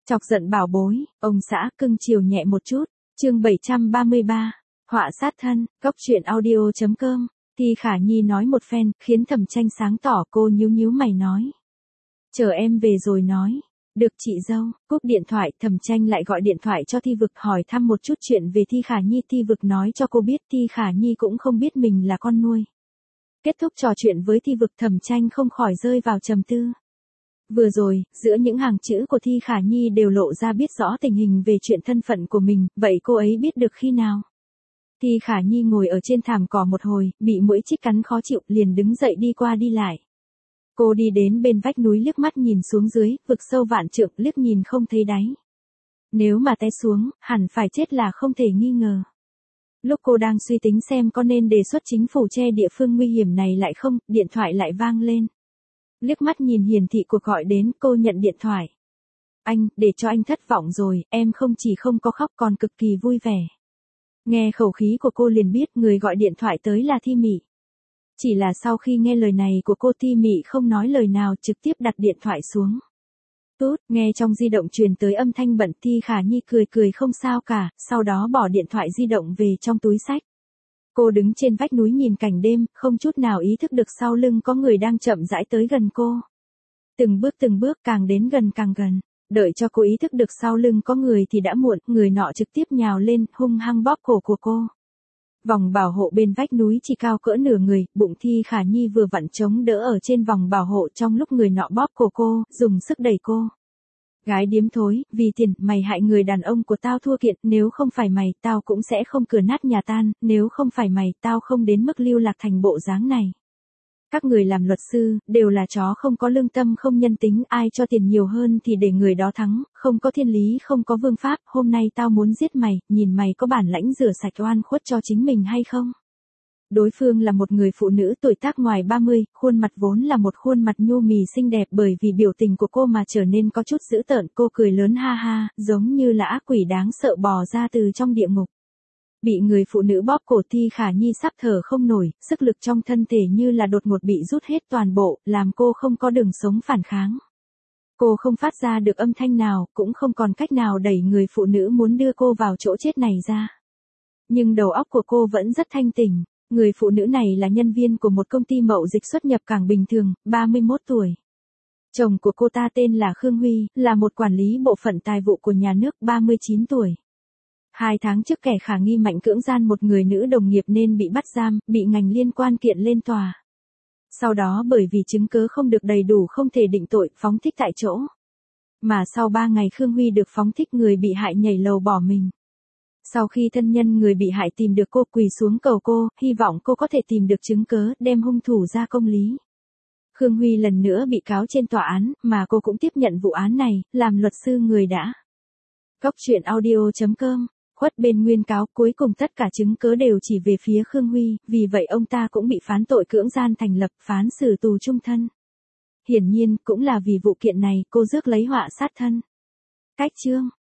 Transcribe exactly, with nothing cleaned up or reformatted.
Chọc giận bảo bối, ông xã cưng chiều nhẹ một chút, chương bảy trăm ba mươi ba, họa sát thân, góc truyện audio.com, Thi Khả Nhi nói một phen, khiến Thẩm Tranh sáng tỏ. Cô nhíu nhíu mày nói. Chờ em về rồi nói. Được chị dâu. Cúp điện thoại, Thẩm Tranh lại gọi điện thoại cho Thi Vực hỏi thăm một chút chuyện về Thi Khả Nhi. Thi Vực nói cho cô biết Thi Khả Nhi cũng không biết mình là con nuôi. Kết thúc trò chuyện với Thi Vực, Thẩm Tranh không khỏi rơi vào trầm tư. Vừa rồi, giữa những hàng chữ của Thi Khả Nhi đều lộ ra biết rõ tình hình về chuyện thân phận của mình, vậy cô ấy biết được khi nào? Thi Khả Nhi ngồi ở trên thảm cỏ một hồi, bị muỗi chích cắn khó chịu, liền đứng dậy đi qua đi lại. Cô đi đến bên vách núi liếc mắt nhìn xuống dưới, vực sâu vạn trượng, liếc nhìn không thấy đáy. Nếu mà té xuống, hẳn phải chết là không thể nghi ngờ. Lúc cô đang suy tính xem có nên đề xuất chính phủ che địa phương nguy hiểm này lại không, điện thoại lại vang lên. Liếc mắt nhìn hiển thị cuộc gọi đến, cô nhận điện thoại. Anh, để cho anh thất vọng rồi, em không chỉ không có khóc còn cực kỳ vui vẻ. Nghe khẩu khí của cô liền biết người gọi điện thoại tới là Thi Mị. Chỉ là sau khi nghe lời này của cô, Thi Mị không nói lời nào, trực tiếp đặt điện thoại xuống. Tút, nghe trong di động truyền tới âm thanh bận. Thi Khả Nhi cười cười không sao cả, sau đó bỏ điện thoại di động về trong túi xách. Cô đứng trên vách núi nhìn cảnh đêm, không chút nào ý thức được sau lưng có người đang chậm rãi tới gần cô. Từng bước từng bước, càng đến gần càng gần. Đợi cho cô ý thức được sau lưng có người thì đã muộn, người nọ trực tiếp nhào lên, hung hăng bóp cổ của cô. Vòng bảo hộ bên vách núi chỉ cao cỡ nửa người, bụng Thi Khả Nhi vừa vặn chống đỡ ở trên vòng bảo hộ trong lúc người nọ bóp cổ cô, dùng sức đẩy cô. Gái điếm thối, vì tiền, mày hại người đàn ông của tao thua kiện, nếu không phải mày, tao cũng sẽ không cửa nát nhà tan, nếu không phải mày, tao không đến mức lưu lạc thành bộ dáng này. Các người làm luật sư, đều là chó không có lương tâm không nhân tính, ai cho tiền nhiều hơn thì để người đó thắng, không có thiên lý không có vương pháp, hôm nay tao muốn giết mày, nhìn mày có bản lãnh rửa sạch oan khuất cho chính mình hay không? Đối phương là một người phụ nữ tuổi tác ngoài ba mươi, khuôn mặt vốn là một khuôn mặt nhu mì xinh đẹp, bởi vì biểu tình của cô mà trở nên có chút dữ tợn. Cô cười lớn ha ha, giống như là ác quỷ đáng sợ bò ra từ trong địa ngục. Bị người phụ nữ bóp cổ, Thi Khả Nhi sắp thở không nổi, sức lực trong thân thể như là đột ngột bị rút hết toàn bộ, làm cô không có đường sống phản kháng. Cô không phát ra được âm thanh nào, cũng không còn cách nào đẩy người phụ nữ muốn đưa cô vào chỗ chết này ra. Nhưng đầu óc của cô vẫn rất thanh tỉnh. Người phụ nữ này là nhân viên của một công ty mậu dịch xuất nhập cảng bình thường, ba mươi mốt tuổi. Chồng của cô ta tên là Khương Huy, là một quản lý bộ phận tài vụ của nhà nước, ba mươi chín tuổi. Hai tháng trước kẻ khả nghi mạnh cưỡng gian một người nữ đồng nghiệp nên bị bắt giam, bị ngành liên quan kiện lên tòa. Sau đó bởi vì chứng cứ không được đầy đủ không thể định tội, phóng thích tại chỗ. Mà sau ba ngày Khương Huy được phóng thích, người bị hại nhảy lầu bỏ mình. Sau khi thân nhân người bị hại tìm được cô, quỳ xuống cầu cô, hy vọng cô có thể tìm được chứng cứ, đem hung thủ ra công lý. Khương Huy lần nữa bị cáo trên tòa án, mà cô cũng tiếp nhận vụ án này, làm luật sư người đã. Góc truyện audio.com, khuất bên nguyên cáo, cuối cùng tất cả chứng cứ đều chỉ về phía Khương Huy, vì vậy ông ta cũng bị phán tội cưỡng gian thành lập, phán xử tù chung thân. Hiển nhiên, cũng là vì vụ kiện này, cô rước lấy họa sát thân. Cách chương.